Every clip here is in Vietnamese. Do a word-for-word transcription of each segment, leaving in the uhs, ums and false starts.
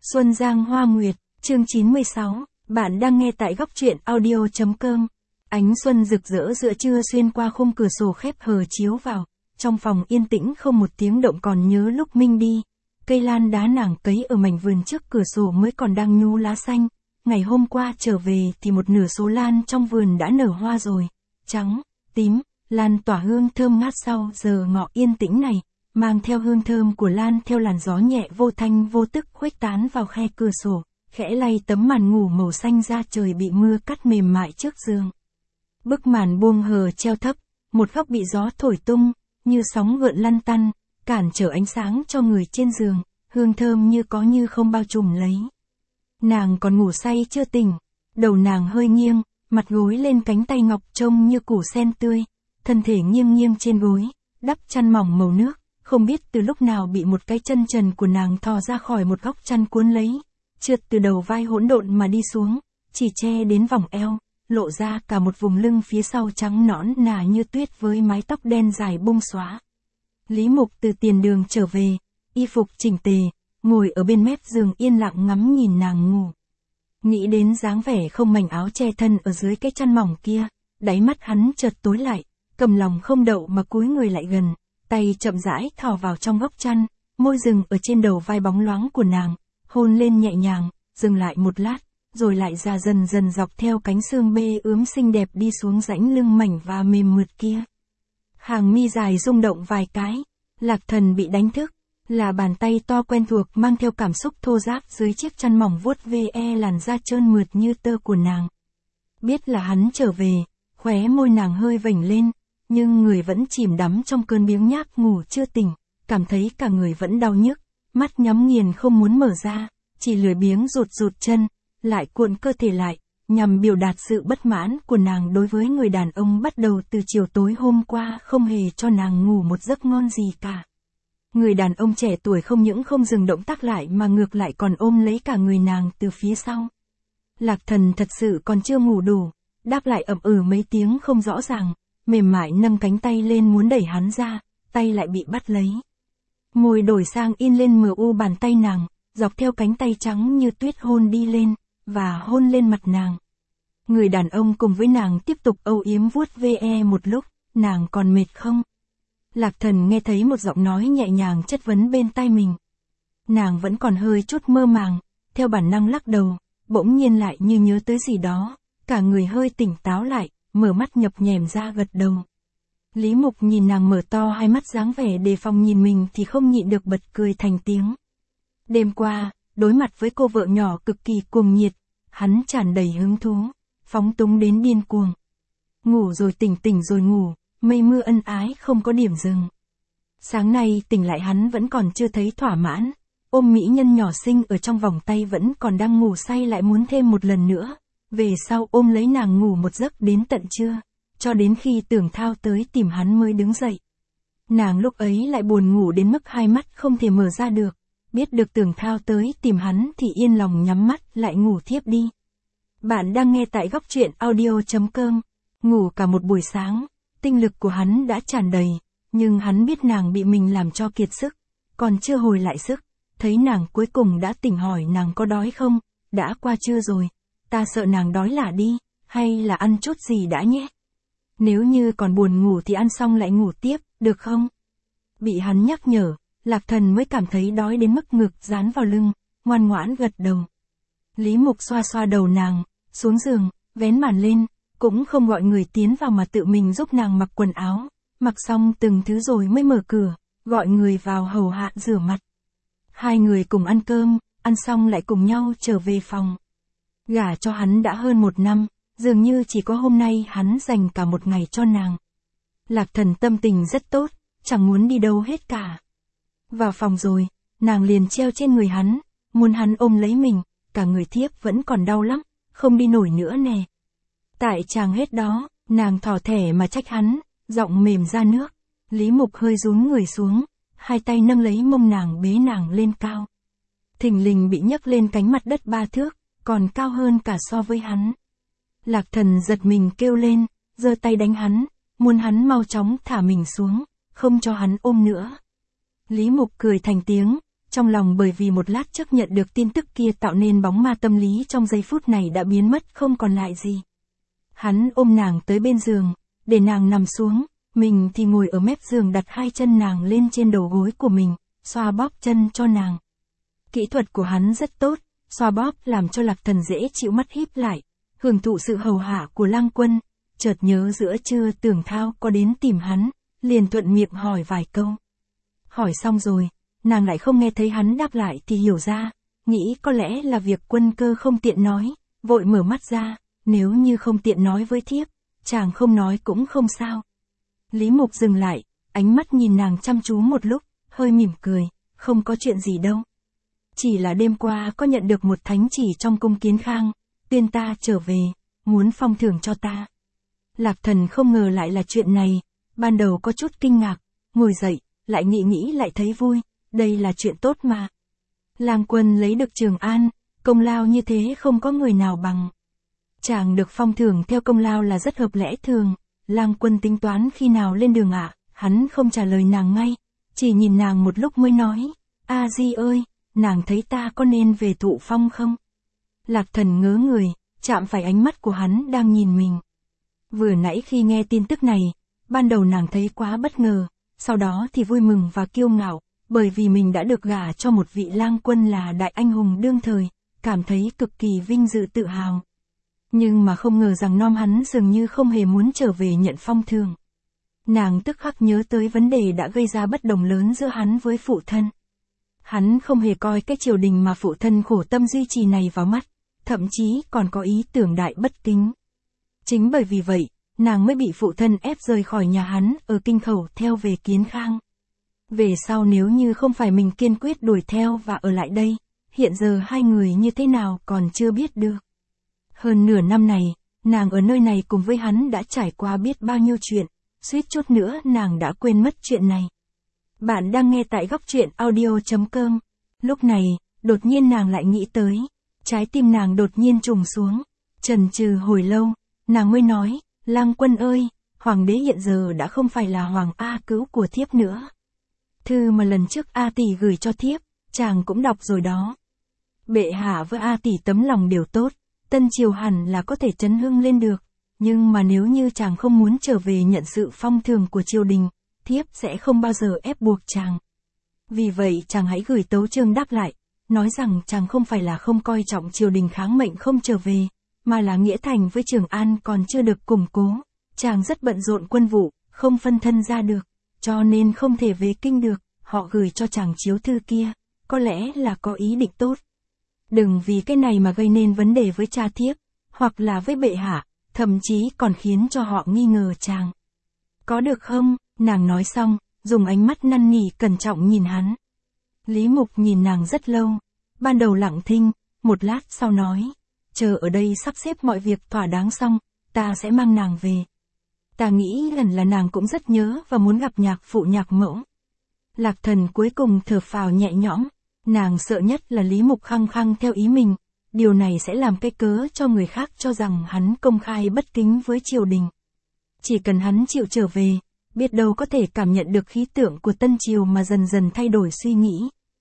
Xuân Giang Hoa Nguyệt, chương chín mươi sáu, bạn đang nghe tại góc truyện audio.com. Ánh xuân rực rỡ giữa trưa xuyên qua khung cửa sổ khép hờ chiếu vào, trong phòng yên tĩnh không một tiếng động. Còn nhớ lúc Minh đi, cây lan đá nàng cấy ở mảnh vườn trước cửa sổ mới còn đang nhú lá xanh, ngày hôm qua trở về thì một nửa số lan trong vườn đã nở hoa rồi, trắng, tím, lan tỏa hương thơm ngát. Sau giờ ngọ yên tĩnh này, mang theo hương thơm của lan theo làn gió nhẹ vô thanh vô tức khuếch tán vào khe cửa sổ, khẽ lay tấm màn ngủ màu xanh ra trời bị mưa cắt mềm mại trước giường. Bức màn buông hờ treo thấp, một góc bị gió thổi tung, như sóng gợn lăn tăn, cản trở ánh sáng cho người trên giường, hương thơm như có như không bao trùm lấy. Nàng còn ngủ say chưa tỉnh, đầu nàng hơi nghiêng, mặt gối lên cánh tay ngọc trông như củ sen tươi, thân thể nghiêng nghiêng trên gối, đắp chăn mỏng màu nước, không biết từ lúc nào bị một cái chân trần của nàng thò ra khỏi một góc chăn cuốn lấy, trượt từ đầu vai hỗn độn mà đi xuống, chỉ che đến vòng eo, lộ ra cả một vùng lưng phía sau trắng nõn nà như tuyết với mái tóc đen dài bung xóa. Lý Mục từ tiền đường trở về, y phục chỉnh tề, ngồi ở bên mép giường yên lặng ngắm nhìn nàng ngủ. Nghĩ đến dáng vẻ không mảnh áo che thân ở dưới cái chăn mỏng kia, đáy mắt hắn chợt tối lại, cầm lòng không đậu mà cúi người lại gần, tay chậm rãi thò vào trong góc chăn, môi dừng ở trên đầu vai bóng loáng của nàng, hôn lên nhẹ nhàng, dừng lại một lát, rồi lại ra dần dần dọc theo cánh xương bê ướm xinh đẹp đi xuống rãnh lưng mảnh và mềm mượt kia. Hàng mi dài rung động vài cái, Lạc Thần bị đánh thức, là bàn tay to quen thuộc mang theo cảm xúc thô ráp dưới chiếc chăn mỏng vuốt ve làn da trơn mượt như tơ của nàng. Biết là hắn trở về, khóe môi nàng hơi vểnh lên, nhưng người vẫn chìm đắm trong cơn biếng nhác ngủ chưa tỉnh, cảm thấy cả người vẫn đau nhức, mắt nhắm nghiền không muốn mở ra, chỉ lười biếng rụt rụt chân, lại cuộn cơ thể lại, nhằm biểu đạt sự bất mãn của nàng đối với người đàn ông bắt đầu từ chiều tối hôm qua không hề cho nàng ngủ một giấc ngon gì cả. Người đàn ông trẻ tuổi không những không dừng động tác lại mà ngược lại còn ôm lấy cả người nàng từ phía sau. Lạc Thần thật sự còn chưa ngủ đủ, đáp lại ậm ừ mấy tiếng không rõ ràng, mềm mại nâng cánh tay lên muốn đẩy hắn ra, tay lại bị bắt lấy. Môi đổi sang in lên mờ u bàn tay nàng, dọc theo cánh tay trắng như tuyết hôn đi lên, và hôn lên mặt nàng. Người đàn ông cùng với nàng tiếp tục âu yếm vuốt ve một lúc, nàng còn mệt không? Lạc Thần nghe thấy một giọng nói nhẹ nhàng chất vấn bên tai mình. Nàng vẫn còn hơi chút mơ màng, theo bản năng lắc đầu, bỗng nhiên lại như nhớ tới gì đó, cả người hơi tỉnh táo lại, mở mắt nhập nhèm ra gật đầu. Lý Mục nhìn nàng mở to hai mắt dáng vẻ đề phòng nhìn mình thì không nhịn được bật cười thành tiếng. Đêm qua, đối mặt với cô vợ nhỏ cực kỳ cuồng nhiệt, hắn tràn đầy hứng thú, phóng túng đến điên cuồng. Ngủ rồi tỉnh, tỉnh rồi ngủ, mây mưa ân ái không có điểm dừng. Sáng nay tỉnh lại hắn vẫn còn chưa thấy thỏa mãn, ôm mỹ nhân nhỏ xinh ở trong vòng tay vẫn còn đang ngủ say lại muốn thêm một lần nữa, về sau ôm lấy nàng ngủ một giấc đến tận trưa, cho đến khi Tưởng Thao tới tìm hắn mới đứng dậy. Nàng lúc ấy lại buồn ngủ đến mức hai mắt không thể mở ra được, biết được Tưởng Thao tới tìm hắn thì yên lòng nhắm mắt lại ngủ thiếp đi. Bạn đang nghe tại góc truyện audio.com, ngủ cả một buổi sáng, tinh lực của hắn đã tràn đầy, nhưng hắn biết nàng bị mình làm cho kiệt sức, còn chưa hồi lại sức, thấy nàng cuối cùng đã tỉnh hỏi nàng có đói không, đã qua trưa rồi, ta sợ nàng đói lả đi, hay là ăn chút gì đã nhé. Nếu như còn buồn ngủ thì ăn xong lại ngủ tiếp, được không? Bị hắn nhắc nhở, Lạc Thần mới cảm thấy đói đến mức ngực dán vào lưng, ngoan ngoãn gật đầu. Lý Mục xoa xoa đầu nàng, xuống giường, vén màn lên, cũng không gọi người tiến vào mà tự mình giúp nàng mặc quần áo, mặc xong từng thứ rồi mới mở cửa, gọi người vào hầu hạ rửa mặt. Hai người cùng ăn cơm, ăn xong lại cùng nhau trở về phòng. Gả cho hắn đã hơn một năm, dường như chỉ có hôm nay hắn dành cả một ngày cho nàng. Lạc Thần tâm tình rất tốt, chẳng muốn đi đâu hết cả. Vào phòng rồi, nàng liền treo trên người hắn, muốn hắn ôm lấy mình, cả người thiếp vẫn còn đau lắm, không đi nổi nữa nè. Tại chàng hết đó, nàng thỏ thẻ mà trách hắn, giọng mềm ra nước. Lý Mục hơi rúm người xuống, hai tay nâng lấy mông nàng bế nàng lên cao. Thình lình bị nhấc lên cánh mặt đất ba thước, còn cao hơn cả so với hắn. Lạc Thần giật mình kêu lên, giơ tay đánh hắn, muốn hắn mau chóng thả mình xuống, không cho hắn ôm nữa. Lý Mục cười thành tiếng, Trong lòng bởi vì một lát trước nhận được tin tức kia tạo nên bóng ma tâm lý trong giây phút này đã biến mất không còn lại gì. Hắn ôm nàng tới bên giường, để nàng nằm xuống, mình thì ngồi ở mép giường đặt hai chân nàng lên trên đầu gối của mình, xoa bóp chân cho nàng. Kỹ thuật của hắn rất tốt, xoa bóp làm cho Lạc Thần dễ chịu mắt híp lại, hưởng thụ sự hầu hạ của Lang Quân, chợt nhớ giữa trưa Tưởng Thao có đến tìm hắn, liền thuận miệng hỏi vài câu. Hỏi xong rồi, nàng lại không nghe thấy hắn đáp lại thì hiểu ra, nghĩ có lẽ là việc Quân Cơ không tiện nói, vội mở mắt ra, nếu như không tiện nói với thiếp, chàng không nói cũng không sao. Lý Mục dừng lại, ánh mắt nhìn nàng chăm chú một lúc, hơi mỉm cười, không có chuyện gì đâu. Chỉ là đêm qua có nhận được một thánh chỉ trong cung Kiến Khang, tuyên ta trở về, muốn phong thưởng cho ta. Lạc Thần không ngờ lại là chuyện này, ban đầu có chút kinh ngạc, ngồi dậy, lại nghĩ nghĩ lại thấy vui, đây là chuyện tốt mà. Lang Quân lấy được Trường An, công lao như thế không có người nào bằng. Chàng được phong thưởng theo công lao là rất hợp lẽ thường, Lang Quân tính toán khi nào lên đường ạ, à? Hắn không trả lời nàng ngay, chỉ nhìn nàng một lúc mới nói, A Di ơi, nàng thấy ta có nên về thụ phong không? Lạc Thần ngớ người, chạm phải ánh mắt của hắn đang nhìn mình. Vừa nãy khi nghe tin tức này, ban đầu nàng thấy quá bất ngờ, sau đó thì vui mừng và kiêu ngạo, bởi vì mình đã được gả cho một vị Lang Quân là đại anh hùng đương thời, cảm thấy cực kỳ vinh dự tự hào. Nhưng mà không ngờ rằng nom hắn dường như không hề muốn trở về nhận phong thưởng. Nàng tức khắc nhớ tới vấn đề đã gây ra bất đồng lớn giữa hắn với phụ thân. Hắn không hề coi cái triều đình mà phụ thân khổ tâm duy trì này vào mắt, thậm chí còn có ý tưởng đại bất kính. Chính bởi vì vậy, nàng mới bị phụ thân ép rời khỏi nhà hắn ở Kinh Khẩu theo về Kiến Khang. Về sau nếu như không phải mình kiên quyết đuổi theo và ở lại đây, hiện giờ hai người như thế nào còn chưa biết được. Hơn nửa năm này, nàng ở nơi này cùng với hắn đã trải qua biết bao nhiêu chuyện, suýt chút nữa nàng đã quên mất chuyện này. Bạn đang nghe tại góc truyện audio chấm com. Lúc này, đột nhiên nàng lại nghĩ tới, trái tim nàng đột nhiên trùng xuống, chần chừ hồi lâu, nàng mới nói, Lang Quân ơi, Hoàng đế hiện giờ đã không phải là Hoàng A Cữu của thiếp nữa. Thư mà lần trước A Tỷ gửi cho thiếp, chàng cũng đọc rồi đó. Bệ hạ với A Tỷ tấm lòng đều tốt, Tân Triều hẳn là có thể chấn hưng lên được, nhưng mà nếu như chàng không muốn trở về nhận sự phong thưởng của triều đình, thiếp sẽ không bao giờ ép buộc chàng. Vì vậy chàng hãy gửi tấu chương đáp lại, nói rằng chàng không phải là không coi trọng triều đình kháng mệnh không trở về, mà là Nghĩa Thành với Trường An còn chưa được củng cố, chàng rất bận rộn quân vụ, không phân thân ra được, cho nên không thể về kinh được, họ gửi cho chàng chiếu thư kia, có lẽ là có ý định tốt. Đừng vì cái này mà gây nên vấn đề với cha thiếp, hoặc là với bệ hạ, thậm chí còn khiến cho họ nghi ngờ chàng. Có được không? Nàng nói xong, dùng ánh mắt năn nỉ cẩn trọng nhìn hắn. Lý Mục nhìn nàng rất lâu, ban đầu lặng thinh, một lát sau nói, chờ ở đây sắp xếp mọi việc thỏa đáng xong, ta sẽ mang nàng về. Ta nghĩ lần là nàng cũng rất nhớ và muốn gặp nhạc phụ nhạc mẫu. Lạc Thần cuối cùng thở phào nhẹ nhõm, nàng sợ nhất là Lý Mục khăng khăng theo ý mình, điều này sẽ làm cái cớ cho người khác cho rằng hắn công khai bất kính với triều đình. Chỉ cần hắn chịu trở về, biết đâu có thể cảm nhận được khí tượng của Tân Triều mà dần dần thay đổi suy nghĩ.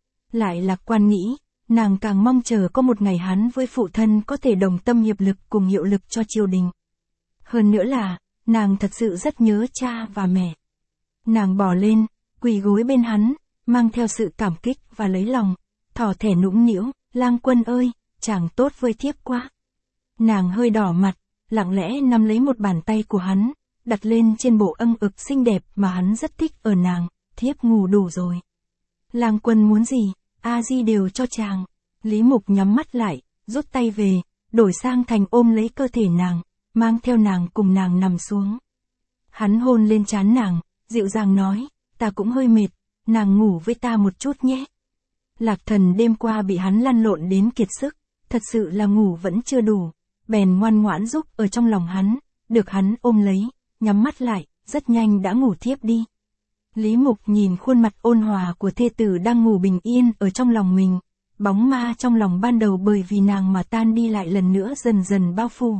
Lại lạc quan nghĩ, nàng càng mong chờ có một ngày hắn với phụ thân có thể đồng tâm hiệp lực cùng hiệu lực cho triều đình. Hơn nữa là, nàng thật sự rất nhớ cha và mẹ. Nàng bò lên, quỳ gối bên hắn, mang theo sự cảm kích và lấy lòng, thỏ thẻ nũng nĩu, Lang Quân ơi, chàng tốt với thiếp quá. Nàng hơi đỏ mặt, lặng lẽ nắm lấy một bàn tay của hắn, đặt lên trên bộ âng ực xinh đẹp mà hắn rất thích ở nàng, thiếp ngủ đủ rồi. Lang Quân muốn gì, A Di đều cho chàng. Lý Mục nhắm mắt lại, rút tay về, đổi sang thành ôm lấy cơ thể nàng, mang theo nàng cùng nàng nằm xuống. Hắn hôn lên trán nàng, dịu dàng nói, ta cũng hơi mệt, nàng ngủ với ta một chút nhé. Lạc Thần đêm qua bị hắn lăn lộn đến kiệt sức, thật sự là ngủ vẫn chưa đủ, bèn ngoan ngoãn giúp ở trong lòng hắn, được hắn ôm lấy, nhắm mắt lại, rất nhanh đã ngủ thiếp đi. Lý Mục nhìn khuôn mặt ôn hòa của thê tử đang ngủ bình yên ở trong lòng mình, bóng ma trong lòng ban đầu bởi vì nàng mà tan đi lại lần nữa dần dần bao phủ.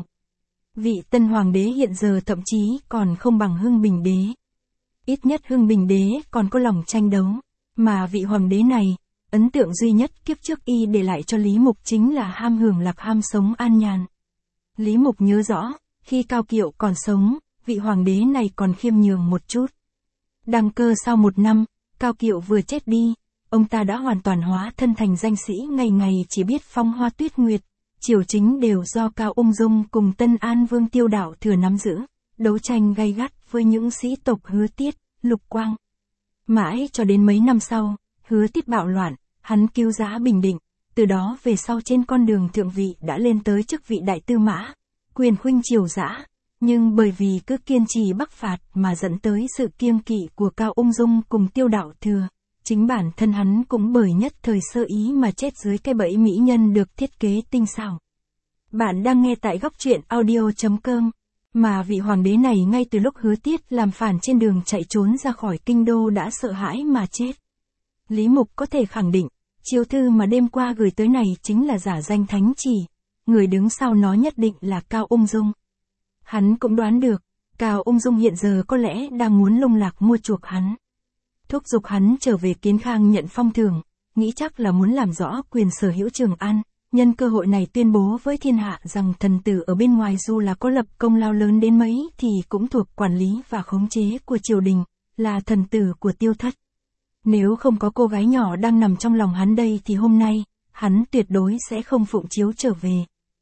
Vị tân hoàng đế hiện giờ thậm chí còn không bằng Hưng Bình đế. Ít nhất Hưng Bình đế còn có lòng tranh đấu, mà vị hoàng đế này, ấn tượng duy nhất kiếp trước y để lại cho Lý Mục chính là ham hưởng lạc ham sống an nhàn. Lý Mục nhớ rõ, khi Cao Kiệu còn sống, vị hoàng đế này còn khiêm nhường một chút. Đăng cơ sau một năm, Cao Kiệu vừa chết đi, ông ta đã hoàn toàn hóa thân thành danh sĩ ngày ngày chỉ biết phong hoa tuyết nguyệt, triều chính đều do Cao Ung Dung cùng Tân An Vương Tiêu Đạo Thừa nắm giữ, đấu tranh gay gắt với những sĩ tộc Hứa Tiết, Lục Quang. Mãi cho đến mấy năm sau, Hứa Tiết bạo loạn, hắn cứu giá bình định, từ đó về sau trên con đường thượng vị đã lên tới chức vị đại tư mã, quyền khuynh triều dã, nhưng bởi vì cứ kiên trì bắc phạt mà dẫn tới sự kiêng kỵ của Cao Ung Dung cùng Tiêu Đạo Thừa, chính bản thân hắn cũng bởi nhất thời sơ ý mà chết dưới cái bẫy mỹ nhân được thiết kế tinh xảo. Bạn đang nghe tại góc truyện audio chấm com. Mà vị hoàng đế này ngay từ lúc Hứa Tiết làm phản trên đường chạy trốn ra khỏi kinh đô đã sợ hãi mà chết. Lý Mục có thể khẳng định, chiếu thư mà đêm qua gửi tới này chính là giả danh thánh chỉ, người đứng sau nó nhất định là Cao Ung Dung. Hắn cũng đoán được, Cao Ung Dung hiện giờ có lẽ đang muốn lung lạc mua chuộc hắn. Thúc giục hắn trở về Kiến Khang nhận phong thưởng, nghĩ chắc là muốn làm rõ quyền sở hữu Trường An, nhân cơ hội này tuyên bố với thiên hạ rằng thần tử ở bên ngoài dù là có lập công lao lớn đến mấy thì cũng thuộc quản lý và khống chế của triều đình, là thần tử của Tiêu Thất. Nếu không có cô gái nhỏ đang nằm trong lòng hắn đây thì hôm nay, hắn tuyệt đối sẽ không phụng chiếu trở về.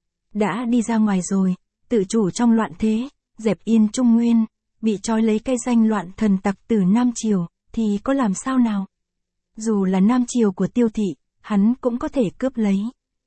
Đã đi ra ngoài rồi, tự chủ trong loạn thế, dẹp yên Trung Nguyên, bị trói lấy cái danh loạn thần tặc từ Nam Triều, thì có làm sao nào? Dù là Nam Triều của Tiêu Thị, hắn cũng có thể cướp lấy.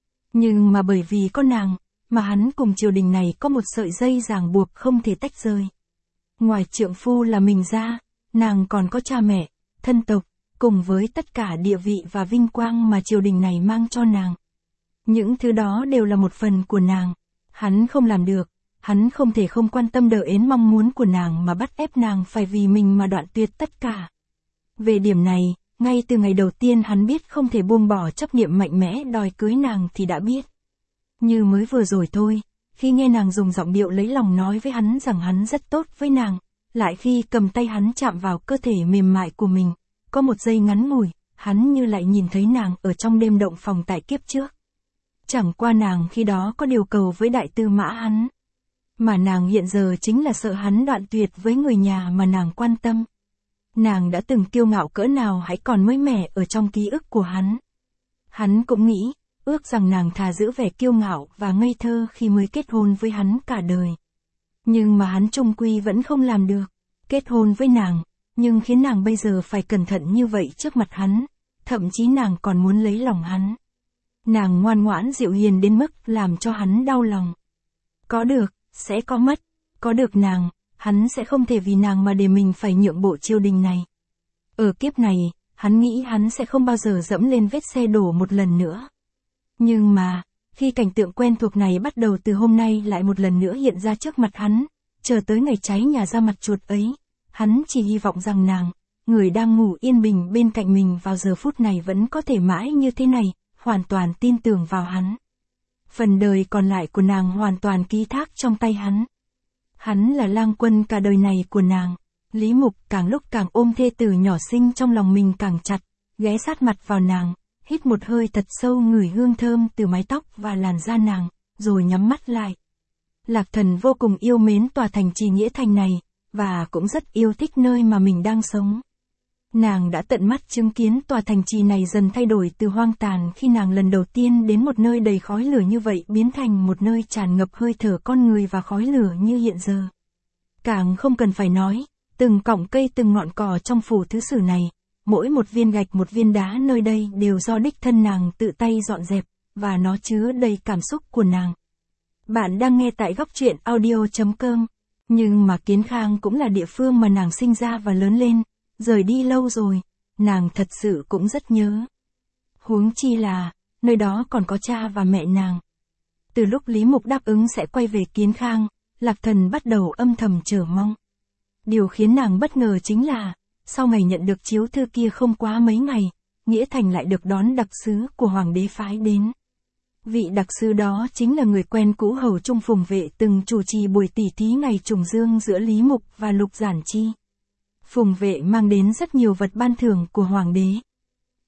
Nhưng mà bởi vì có nàng, mà hắn cùng triều đình này có một sợi dây ràng buộc không thể tách rời. Ngoài trượng phu là mình ra, nàng còn có cha mẹ, thân tộc, cùng với tất cả địa vị và vinh quang mà triều đình này mang cho nàng. Những thứ đó đều là một phần của nàng. Hắn không làm được, hắn không thể không quan tâm đờ ến mong muốn của nàng mà bắt ép nàng phải vì mình mà đoạn tuyệt tất cả. Về điểm này, ngay từ ngày đầu tiên hắn biết không thể buông bỏ chấp niệm mạnh mẽ đòi cưới nàng thì đã biết. Như mới vừa rồi thôi, khi nghe nàng dùng giọng điệu lấy lòng nói với hắn rằng hắn rất tốt với nàng, lại khi cầm tay hắn chạm vào cơ thể mềm mại của mình, có một giây ngắn ngủi, hắn như lại nhìn thấy nàng ở trong đêm động phòng tại kiếp trước. Chẳng qua nàng khi đó có điều cầu với đại tư mã hắn, mà nàng hiện giờ chính là sợ hắn đoạn tuyệt với người nhà mà nàng quan tâm. Nàng đã từng kiêu ngạo cỡ nào hãy còn mới mẻ ở trong ký ức của hắn. Hắn cũng nghĩ, ước rằng nàng thà giữ vẻ kiêu ngạo và ngây thơ khi mới kết hôn với hắn cả đời. Nhưng mà hắn chung quy vẫn không làm được, kết hôn với nàng, nhưng khiến nàng bây giờ phải cẩn thận như vậy trước mặt hắn, thậm chí nàng còn muốn lấy lòng hắn. Nàng ngoan ngoãn dịu hiền đến mức làm cho hắn đau lòng. Có được, sẽ có mất, có được nàng, hắn sẽ không thể vì nàng mà để mình phải nhượng bộ triều đình này. Ở kiếp này, hắn nghĩ hắn sẽ không bao giờ dẫm lên vết xe đổ một lần nữa. Nhưng mà, khi cảnh tượng quen thuộc này bắt đầu từ hôm nay lại một lần nữa hiện ra trước mặt hắn, chờ tới ngày cháy nhà ra mặt chuột ấy, hắn chỉ hy vọng rằng nàng, người đang ngủ yên bình bên cạnh mình vào giờ phút này vẫn có thể mãi như thế này, hoàn toàn tin tưởng vào hắn. Phần đời còn lại của nàng hoàn toàn ký thác trong tay hắn. Hắn là lang quân cả đời này của nàng. Lý Mục càng lúc càng ôm thê tử nhỏ xinh trong lòng mình càng chặt, ghé sát mặt vào nàng, hít một hơi thật sâu ngửi hương thơm từ mái tóc và làn da nàng, rồi nhắm mắt lại. Lạc Thần vô cùng yêu mến tòa thành trì Nghĩa Thành này, và cũng rất yêu thích nơi mà mình đang sống. Nàng đã tận mắt chứng kiến tòa thành trì này dần thay đổi từ hoang tàn khi nàng lần đầu tiên đến một nơi đầy khói lửa như vậy biến thành một nơi tràn ngập hơi thở con người và khói lửa như hiện giờ. Càng không cần phải nói, từng cọng cây từng ngọn cỏ trong phủ thứ sử này, mỗi một viên gạch một viên đá nơi đây đều do đích thân nàng tự tay dọn dẹp, và nó chứa đầy cảm xúc của nàng. Bạn đang nghe tại góc truyện audio chấm com, nhưng mà Kiến Khang cũng là địa phương mà nàng sinh ra và lớn lên. Rời đi lâu rồi, nàng thật sự cũng rất nhớ. Huống chi là, nơi đó còn có cha và mẹ nàng. Từ lúc Lý Mục đáp ứng sẽ quay về Kiến Khang, Lạc Thần bắt đầu âm thầm chờ mong. Điều khiến nàng bất ngờ chính là, sau ngày nhận được chiếu thư kia không quá mấy ngày, Nghĩa Thành lại được đón đặc sứ của Hoàng đế phái đến. Vị đặc sứ đó chính là người quen cũ hầu trung Phùng Vệ từng chủ trì buổi tỉ thí ngày trùng dương giữa Lý Mục và Lục Giản Chi. Phùng Vệ mang đến rất nhiều vật ban thưởng của Hoàng đế.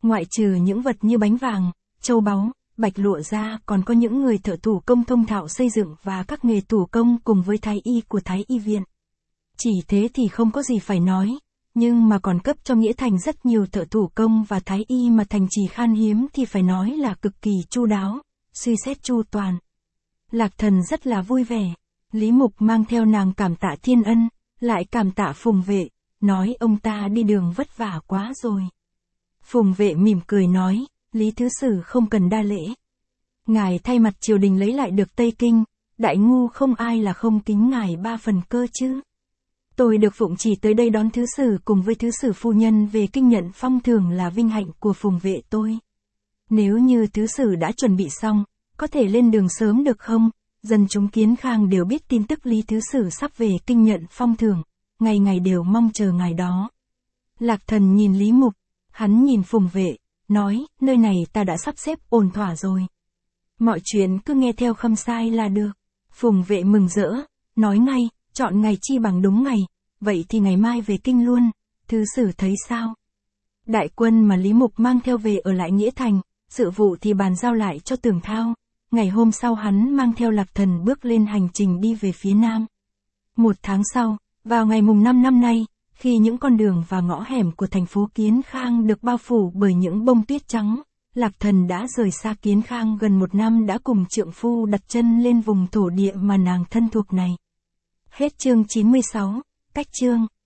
Ngoại trừ những vật như bánh vàng, châu báu, bạch lụa ra, còn có những người thợ thủ công thông thạo xây dựng và các nghề thủ công cùng với thái y của Thái y viện. Chỉ thế thì không có gì phải nói, nhưng mà còn cấp cho Nghĩa Thành rất nhiều thợ thủ công và thái y mà thành trì khan hiếm thì phải nói là cực kỳ chu đáo, suy xét chu toàn. Lạc Thần rất là vui vẻ, Lý Mục mang theo nàng cảm tạ thiên ân, lại cảm tạ Phùng Vệ, nói ông ta đi đường vất vả quá rồi. Phùng Vệ mỉm cười nói, Lý Thứ Sử không cần đa lễ. Ngài thay mặt triều đình lấy lại được Tây Kinh, đại ngu không ai là không kính ngài ba phần cơ chứ. Tôi được phụng chỉ tới đây đón Thứ Sử cùng với Thứ Sử phu nhân về kinh nhận phong thưởng là vinh hạnh của Phùng Vệ tôi. Nếu như Thứ Sử đã chuẩn bị xong, có thể lên đường sớm được không? Dân chúng Kiến Khang đều biết tin tức Lý Thứ Sử sắp về kinh nhận phong thưởng, ngày ngày đều mong chờ ngày đó. Lạc Thần nhìn Lý Mục, hắn nhìn Phùng Vệ, nói, nơi này ta đã sắp xếp ổn thỏa rồi. Mọi chuyện cứ nghe theo khâm sai là được. Phùng Vệ mừng rỡ, nói ngay, chọn ngày chi bằng đúng ngày, vậy thì ngày mai về kinh luôn, Thứ Sử thấy sao? Đại quân mà Lý Mục mang theo về ở lại Nghĩa Thành, sự vụ thì bàn giao lại cho Tưởng Thao. Ngày hôm sau hắn mang theo Lạc Thần bước lên hành trình đi về phía nam. Một tháng sau, vào ngày mùng năm năm nay, khi những con đường và ngõ hẻm của thành phố Kiến Khang được bao phủ bởi những bông tuyết trắng, Lạc Thần đã rời xa Kiến Khang gần một năm đã cùng trượng phu đặt chân lên vùng thổ địa mà nàng thân thuộc này. Hết chương chín mươi sáu, cách chương.